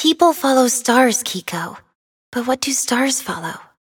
People follow stars, Kiko. But what do stars follow?